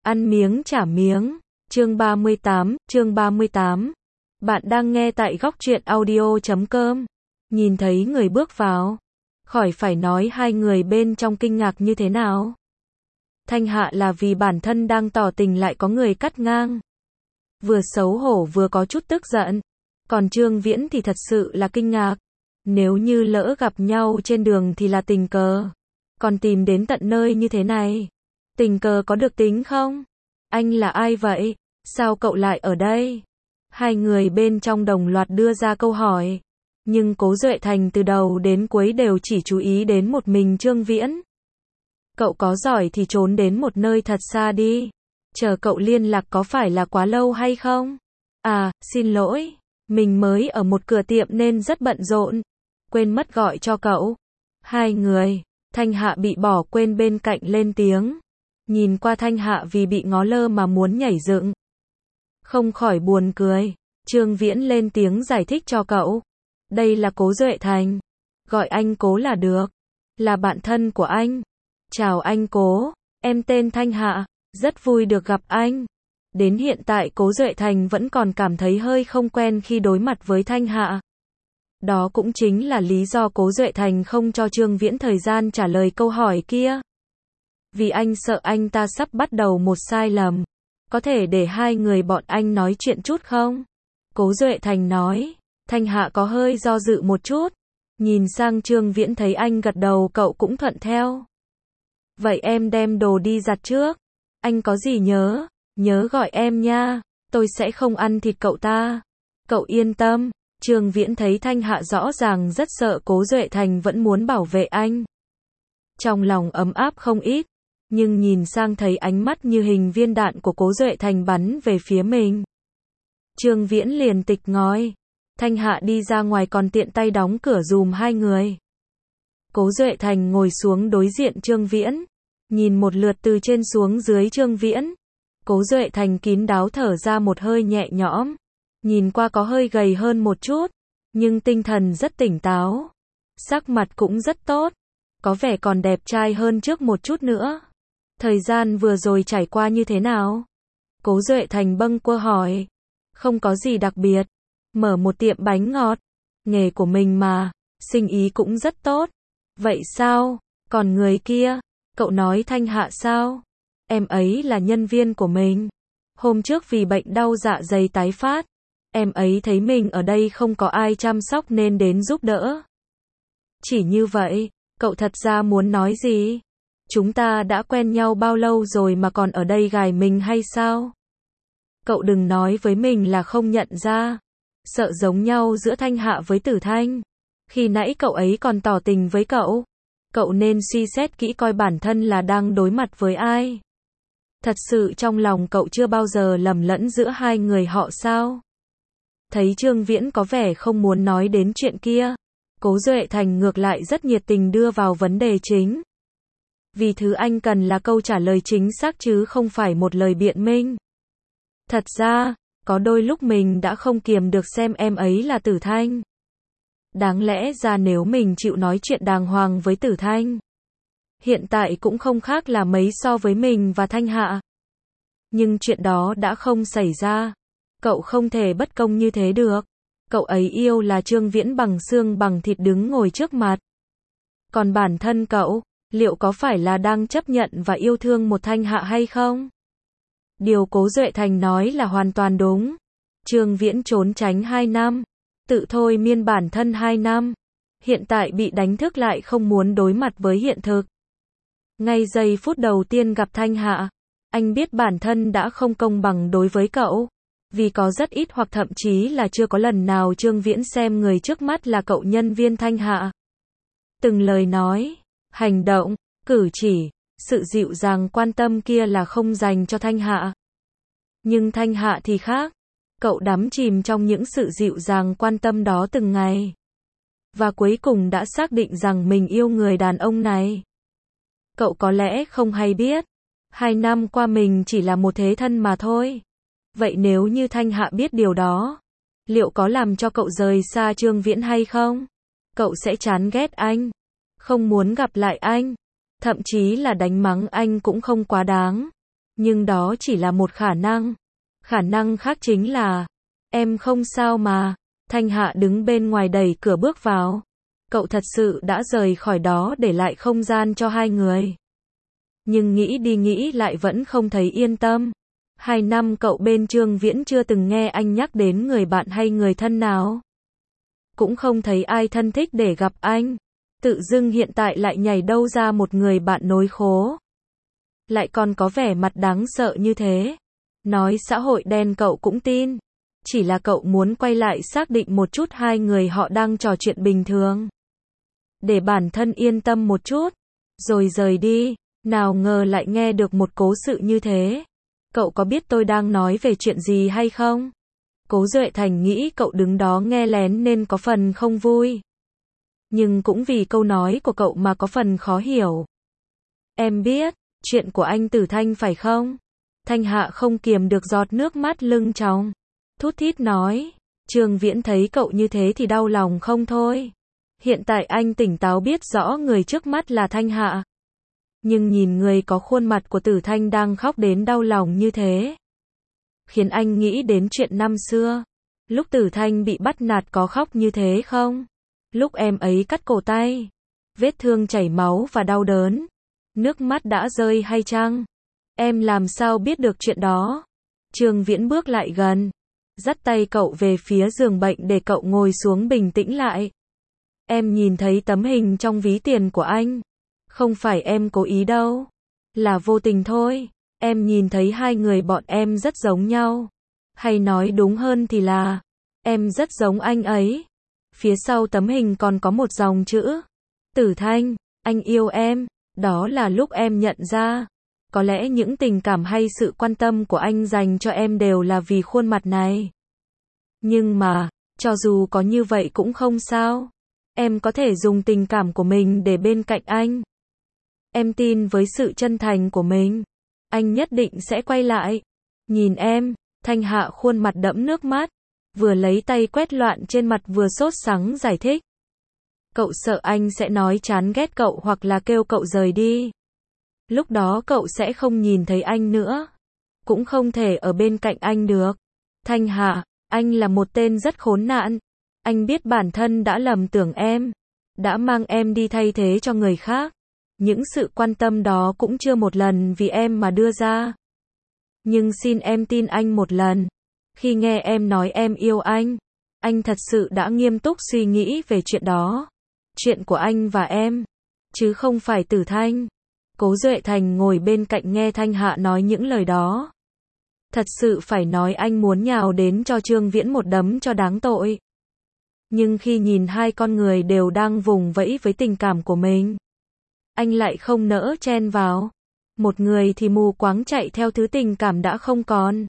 Ăn miếng trả miếng. Chương 38. Bạn đang nghe tại góc truyện audio.com. Nhìn thấy người bước vào, khỏi phải nói hai người bên trong kinh ngạc như thế nào. Thanh Hạ là vì bản thân đang tỏ tình lại có người cắt ngang. Vừa xấu hổ vừa có chút tức giận. Còn Trương Viễn thì thật sự là kinh ngạc. Nếu như lỡ gặp nhau trên đường thì là tình cờ. Còn tìm đến tận nơi như thế này. Tình cờ có được tính không? Anh là ai vậy? Sao cậu lại ở đây? Hai người bên trong đồng loạt đưa ra câu hỏi. Nhưng Cố Duệ Thành từ đầu đến cuối đều chỉ chú ý đến một mình Trương Viễn. Cậu có giỏi thì trốn đến một nơi thật xa đi. Chờ cậu liên lạc có phải là quá lâu hay không? À, xin lỗi. Mình mới ở một cửa tiệm nên rất bận rộn. Quên mất gọi cho cậu. Hai người. Thanh Hạ bị bỏ quên bên cạnh lên tiếng. Nhìn qua Thanh Hạ vì bị ngó lơ mà muốn nhảy dựng. Không khỏi buồn cười. Trương Viễn lên tiếng giải thích cho cậu. Đây là Cố Duệ Thành. Gọi anh Cố là được. Là bạn thân của anh. Chào anh Cố. Em tên Thanh Hạ. Rất vui được gặp anh. Đến hiện tại Cố Duệ Thành vẫn còn cảm thấy hơi không quen khi đối mặt với Thanh Hạ. Đó cũng chính là lý do Cố Duệ Thành không cho Trương Viễn thời gian trả lời câu hỏi kia. Vì anh sợ anh ta sắp bắt đầu một sai lầm. Có thể để hai người bọn anh nói chuyện chút không? Cố Duệ Thành nói. Thanh Hạ có hơi do dự một chút. Nhìn sang Trương Viễn thấy anh gật đầu cậu cũng thuận theo. Vậy em đem đồ đi giặt trước. Anh có gì nhớ gọi em nha. Tôi sẽ không ăn thịt cậu ta. Cậu yên tâm. Trương Viễn thấy Thanh Hạ rõ ràng rất sợ Cố Duệ Thành vẫn muốn bảo vệ anh. Trong lòng ấm áp không ít. Nhưng nhìn sang thấy ánh mắt như hình viên đạn của Cố Duệ Thành bắn về phía mình. Trương Viễn liền tịch ngói. Thanh Hạ đi ra ngoài còn tiện tay đóng cửa giùm hai người. Cố Duệ Thành ngồi xuống đối diện Trương Viễn. Nhìn một lượt từ trên xuống dưới Trương Viễn. Cố Duệ Thành kín đáo thở ra một hơi nhẹ nhõm. Nhìn qua có hơi gầy hơn một chút. Nhưng tinh thần rất tỉnh táo. Sắc mặt cũng rất tốt. Có vẻ còn đẹp trai hơn trước một chút nữa. Thời gian vừa rồi trải qua như thế nào? Cố Duệ Thành bâng quơ hỏi. Không có gì đặc biệt. Mở một tiệm bánh ngọt. Nghề của mình mà. Sinh ý cũng rất tốt. Vậy sao? Còn người kia? Cậu nói Thanh Hạ sao? Em ấy là nhân viên của mình. Hôm trước vì bệnh đau dạ dày tái phát. Em ấy thấy mình ở đây không có ai chăm sóc nên đến giúp đỡ. Chỉ như vậy, cậu thật ra muốn nói gì? Chúng ta đã quen nhau bao lâu rồi mà còn ở đây gài mình hay sao? Cậu đừng nói với mình là không nhận ra. Sợ giống nhau giữa Thanh Hạ với Tử Thanh. Khi nãy cậu ấy còn tỏ tình với cậu. Cậu nên suy xét kỹ coi bản thân là đang đối mặt với ai. Thật sự trong lòng cậu chưa bao giờ lầm lẫn giữa hai người họ sao? Thấy Trương Viễn có vẻ không muốn nói đến chuyện kia. Cố Duệ Thành ngược lại rất nhiệt tình đưa vào vấn đề chính. Vì thứ anh cần là câu trả lời chính xác chứ không phải một lời biện minh. Thật ra, có đôi lúc mình đã không kiềm được xem em ấy là Tử Thanh. Đáng lẽ ra nếu mình chịu nói chuyện đàng hoàng với Tử Thanh. Hiện tại cũng không khác là mấy so với mình và Thanh Hạ. Nhưng chuyện đó đã không xảy ra. Cậu không thể bất công như thế được. Cậu ấy yêu là Trương Viễn bằng xương bằng thịt đứng ngồi trước mặt. Còn bản thân cậu, liệu có phải là đang chấp nhận và yêu thương một Thanh Hạ hay không? Điều Cố Duệ Thành nói là hoàn toàn đúng. Trương Viễn trốn tránh 2 năm. Tự thôi miên bản thân 2 năm. Hiện tại bị đánh thức lại không muốn đối mặt với hiện thực. Ngay giây phút đầu tiên gặp Thanh Hạ, anh biết bản thân đã không công bằng đối với cậu. Vì có rất ít hoặc thậm chí là chưa có lần nào Trương Viễn xem người trước mắt là cậu nhân viên Thanh Hạ. Từng lời nói, hành động, cử chỉ, sự dịu dàng quan tâm kia là không dành cho Thanh Hạ. Nhưng Thanh Hạ thì khác. Cậu đắm chìm trong những sự dịu dàng quan tâm đó từng ngày. Và cuối cùng đã xác định rằng mình yêu người đàn ông này. Cậu có lẽ không hay biết. 2 năm qua mình chỉ là một thế thân mà thôi. Vậy nếu như Thanh Hạ biết điều đó, liệu có làm cho cậu rời xa Trương Viễn hay không? Cậu sẽ chán ghét anh, không muốn gặp lại anh, thậm chí là đánh mắng anh cũng không quá đáng. Nhưng đó chỉ là một khả năng. Khả năng khác chính là, em không sao mà. Thanh Hạ đứng bên ngoài đẩy cửa bước vào. Cậu thật sự đã rời khỏi đó để lại không gian cho hai người. Nhưng nghĩ đi nghĩ lại vẫn không thấy yên tâm. 2 năm cậu bên Trương Viễn chưa từng nghe anh nhắc đến người bạn hay người thân nào. Cũng không thấy ai thân thích để gặp anh. Tự dưng hiện tại lại nhảy đâu ra một người bạn nối khố. Lại còn có vẻ mặt đáng sợ như thế. Nói xã hội đen cậu cũng tin. Chỉ là cậu muốn quay lại xác định một chút hai người họ đang trò chuyện bình thường. Để bản thân yên tâm một chút. Rồi rời đi. Nào ngờ lại nghe được một cố sự như thế. Cậu có biết tôi đang nói về chuyện gì hay không? Cố Duệ Thành nghĩ cậu đứng đó nghe lén nên có phần không vui. Nhưng cũng vì câu nói của cậu mà có phần khó hiểu. Em biết, chuyện của anh Tử Thanh phải không? Thanh Hạ không kiềm được giọt nước mắt lưng tròng. Thút thít nói, Trương Viễn thấy cậu như thế thì đau lòng không thôi. Hiện tại anh tỉnh táo biết rõ người trước mắt là Thanh Hạ. Nhưng nhìn người có khuôn mặt của Tử Thanh đang khóc đến đau lòng như thế. Khiến anh nghĩ đến chuyện năm xưa. Lúc Tử Thanh bị bắt nạt có khóc như thế không? Lúc em ấy cắt cổ tay. Vết thương chảy máu và đau đớn. Nước mắt đã rơi hay chăng? Em làm sao biết được chuyện đó? Trương Viễn bước lại gần. Dắt tay cậu về phía giường bệnh để cậu ngồi xuống bình tĩnh lại. Em nhìn thấy tấm hình trong ví tiền của anh. Không phải em cố ý đâu. Là vô tình thôi. Em nhìn thấy hai người bọn em rất giống nhau. Hay nói đúng hơn thì là, em rất giống anh ấy. Phía sau tấm hình còn có một dòng chữ. Tử Thanh, anh yêu em. Đó là lúc em nhận ra. Có lẽ những tình cảm hay sự quan tâm của anh dành cho em đều là vì khuôn mặt này. Nhưng mà, cho dù có như vậy cũng không sao. Em có thể dùng tình cảm của mình để bên cạnh anh. Em tin với sự chân thành của mình. Anh nhất định sẽ quay lại. Nhìn em, Thanh Hạ khuôn mặt đẫm nước mắt. Vừa lấy tay quét loạn trên mặt vừa sốt sắng giải thích. Cậu sợ anh sẽ nói chán ghét cậu hoặc là kêu cậu rời đi. Lúc đó cậu sẽ không nhìn thấy anh nữa. Cũng không thể ở bên cạnh anh được. Thanh Hạ, anh là một tên rất khốn nạn. Anh biết bản thân đã lầm tưởng em. Đã mang em đi thay thế cho người khác. Những sự quan tâm đó cũng chưa một lần vì em mà đưa ra. Nhưng xin em tin anh một lần. Khi nghe em nói em yêu anh thật sự đã nghiêm túc suy nghĩ về chuyện đó. Chuyện của anh và em, chứ không phải Tử Thanh. Cố Duệ Thành ngồi bên cạnh nghe Thanh Hạ nói những lời đó. Thật sự phải nói anh muốn nhào đến cho Trương Viễn một đấm cho đáng tội. Nhưng khi nhìn hai con người đều đang vùng vẫy với tình cảm của mình, anh lại không nỡ chen vào. Một người thì mù quáng chạy theo thứ tình cảm đã không còn.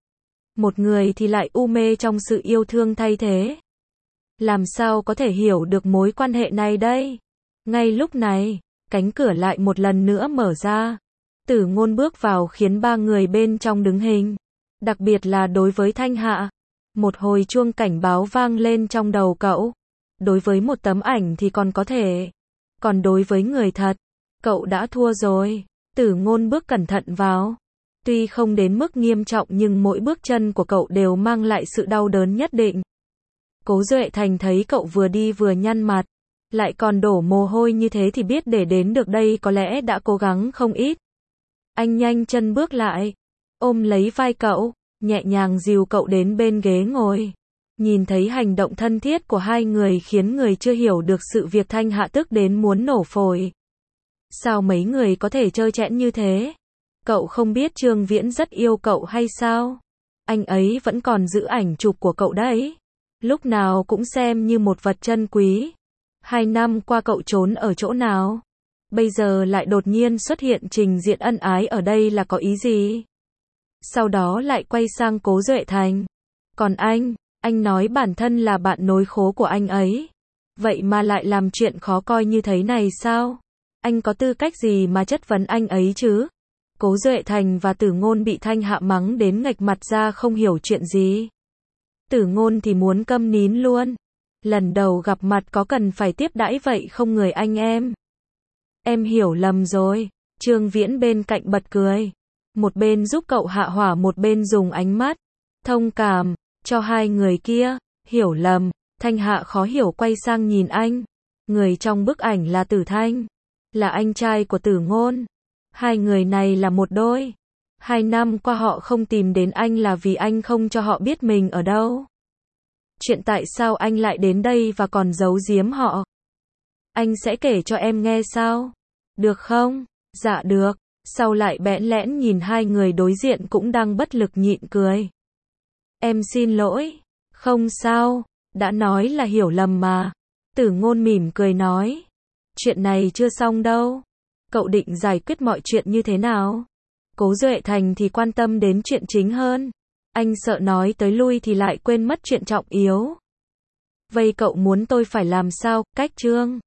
Một người thì lại u mê trong sự yêu thương thay thế. Làm sao có thể hiểu được mối quan hệ này đây? Ngay lúc này, cánh cửa lại một lần nữa mở ra. Tử Ngôn bước vào khiến ba người bên trong đứng hình. Đặc biệt là đối với Thanh Hạ. Một hồi chuông cảnh báo vang lên trong đầu cậu. Đối với một tấm ảnh thì còn có thể. Còn đối với người thật, cậu đã thua rồi. Tử Ngôn bước cẩn thận vào. Tuy không đến mức nghiêm trọng nhưng mỗi bước chân của cậu đều mang lại sự đau đớn nhất định. Cố Duệ Thành thấy cậu vừa đi vừa nhăn mặt. Lại còn đổ mồ hôi như thế thì biết để đến được đây có lẽ đã cố gắng không ít. Anh nhanh chân bước lại. Ôm lấy vai cậu. Nhẹ nhàng dìu cậu đến bên ghế ngồi. Nhìn thấy hành động thân thiết của hai người khiến người chưa hiểu được sự việc Thanh Hạ tức đến muốn nổ phổi. Sao mấy người có thể trơ trẽn như thế? Cậu không biết Trương Viễn rất yêu cậu hay sao? Anh ấy vẫn còn giữ ảnh chụp của cậu đấy. Lúc nào cũng xem như một vật chân quý. 2 năm qua cậu trốn ở chỗ nào? Bây giờ lại đột nhiên xuất hiện trình diện ân ái ở đây là có ý gì? Sau đó lại quay sang Cố Duệ Thành. Còn anh nói bản thân là bạn nối khố của anh ấy. Vậy mà lại làm chuyện khó coi như thế này sao? Anh có tư cách gì mà chất vấn anh ấy chứ? Cố Duệ Thành và Tử Ngôn bị Thanh Hạ mắng đến nghệch mặt ra không hiểu chuyện gì. Tử Ngôn thì muốn câm nín luôn. Lần đầu gặp mặt có cần phải tiếp đãi vậy không người anh em? Em hiểu lầm rồi. Trương Viễn bên cạnh bật cười. một bên giúp cậu hạ hỏa một bên dùng ánh mắt thông cảm cho hai người kia, hiểu lầm. Thanh Hạ khó hiểu quay sang nhìn anh. Người trong bức ảnh là Tử Thanh, là anh trai của Tử Ngôn. Hai người này là một đôi. 2 năm qua họ không tìm đến anh là vì anh không cho họ biết mình ở đâu. Chuyện tại sao anh lại đến đây và còn giấu giếm họ? Anh sẽ kể cho em nghe sao? Được không? Dạ được. Sau lại bẽn lẽn nhìn hai người đối diện cũng đang bất lực nhịn cười. Em xin lỗi. Không sao, đã nói là hiểu lầm mà. Tử Ngôn mỉm cười nói. Chuyện này chưa xong đâu. Cậu định giải quyết mọi chuyện như thế nào? Cố Duệ Thành thì quan tâm đến chuyện chính hơn. Anh sợ nói tới lui thì lại quên mất chuyện trọng yếu. Vậy cậu muốn tôi phải làm sao? Cách Trương